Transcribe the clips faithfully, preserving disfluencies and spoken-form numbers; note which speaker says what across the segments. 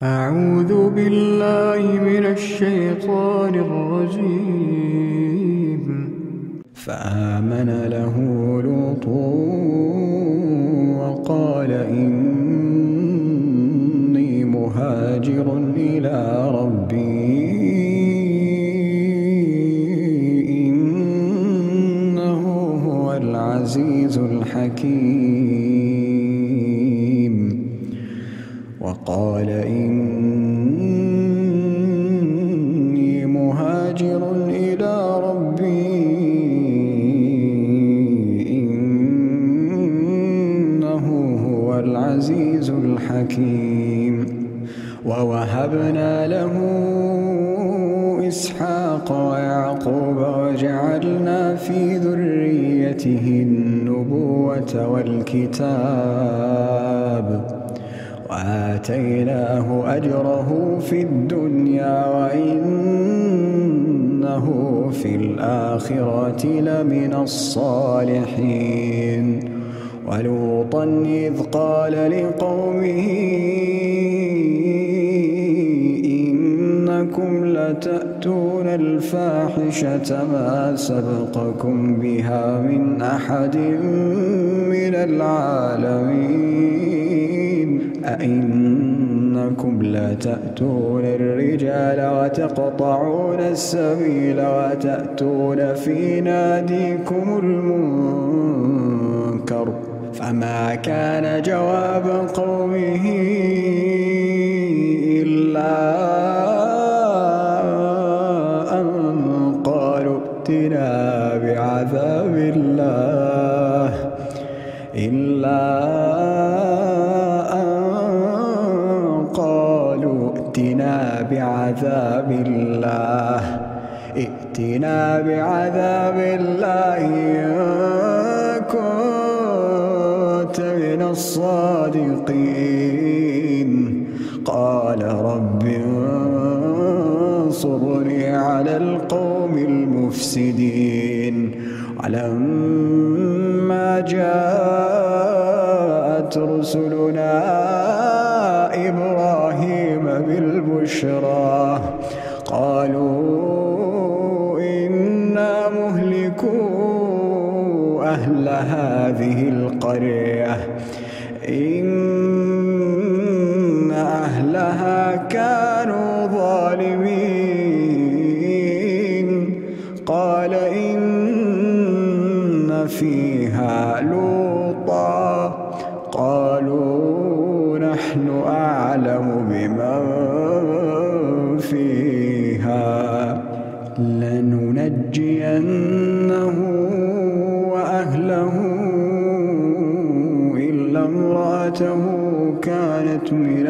Speaker 1: أعوذ بالله من الشيطان الرجيم. فآمن له لوط وقال إني مهاجر إلى ربي إنه هو العزيز الحكيم. وقال إني مهاجر إلى ربي إنه هو العزيز الحكيم. ووهبنا له إسحاق ويعقوب وجعلنا في ذريته النبوة والكتاب وآتيناه أجره في الدنيا وإنه في الآخرة لمن الصالحين. ولوطا إذ قال لقومه إنكم لتأتون الفاحشة ما سبقكم بها من أحد من العالمين. أئنكم لتأتون الرجال وتقطعون السبيل وتأتون في ناديكم المنكر. فما كان جواب قومه إلا أن قالوا ائتنا بعذاب الله إلا ائتنا بعذاب الله ائتنا بعذاب الله إن كنت من الصادقين. قال رب انصرني على القوم المفسدين. ولما جاءت رسلنا إبراهيم بالبشرى قالوا إنا مهلكو أهل هذه القرية إن أهلها كانوا ظالمين. قال إن فيها لوطا قالوا نحن أعلم بمن فيها لننجينه وأهله إلا امرأته كانت من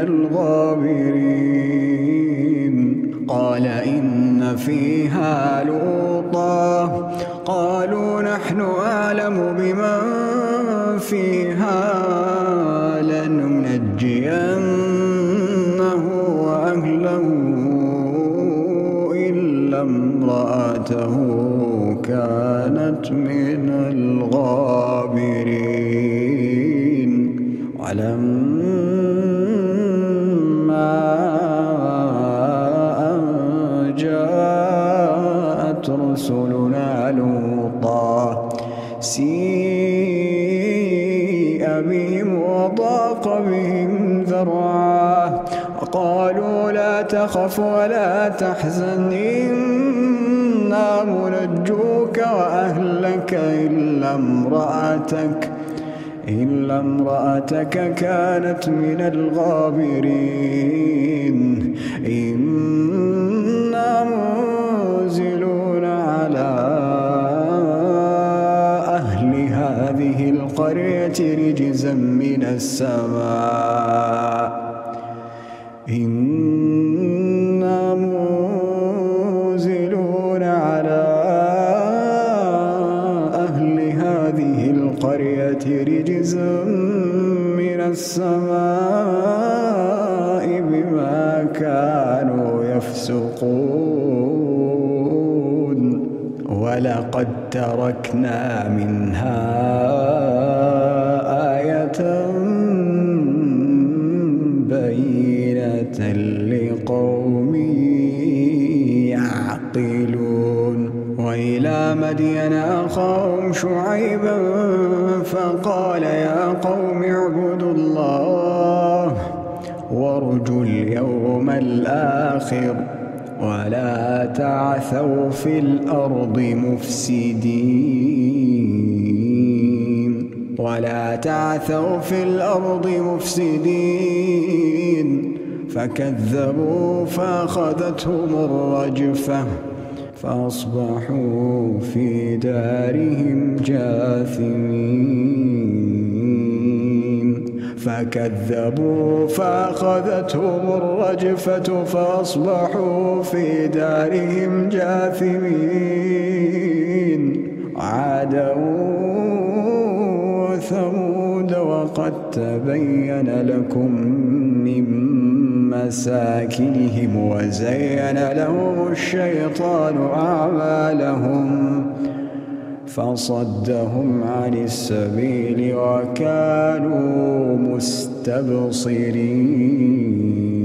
Speaker 1: الغابرين. قال إن فيها لوطا قالوا نحن أعلم بمن فيها لننجينه وأهله إلا امرأته كانت من الغابرين. ولما أن جاءت رسلنا لوطا سيء بهم وضاق بهم ذرعا وقالوا لا تخف ولا تحزن إنا منجوك وأهلك إلا امرأتك إلا امرأتك كانت من الغابرين. إنا منزلون على أهل هذه القرية رجزا من السماء إنا منزلون على أهل هذه القرية رجزا من السماء بما كانوا يفسقون. ولقد تركنا منها آية بينة لقوم يعقلون وإلى مدين أخاهم شعيبا فقال يا قوم اعبدوا الله وارجوا اليوم الآخر ولا تعثوا في الأرض مفسدين ولا تعثوا في الأرض مفسدين فكذبوا فأخذتهم الرجفة فأصبحوا في دارهم جاثمين فكذبوا فأخذتهم الرجفة فأصبحوا في دارهم جاثمين عادا وثمود وقد تبين لكم من مساكنهم وزين لهم الشيطان أعمالهم فصدهم عن السبيل وكانوا مستبصرين.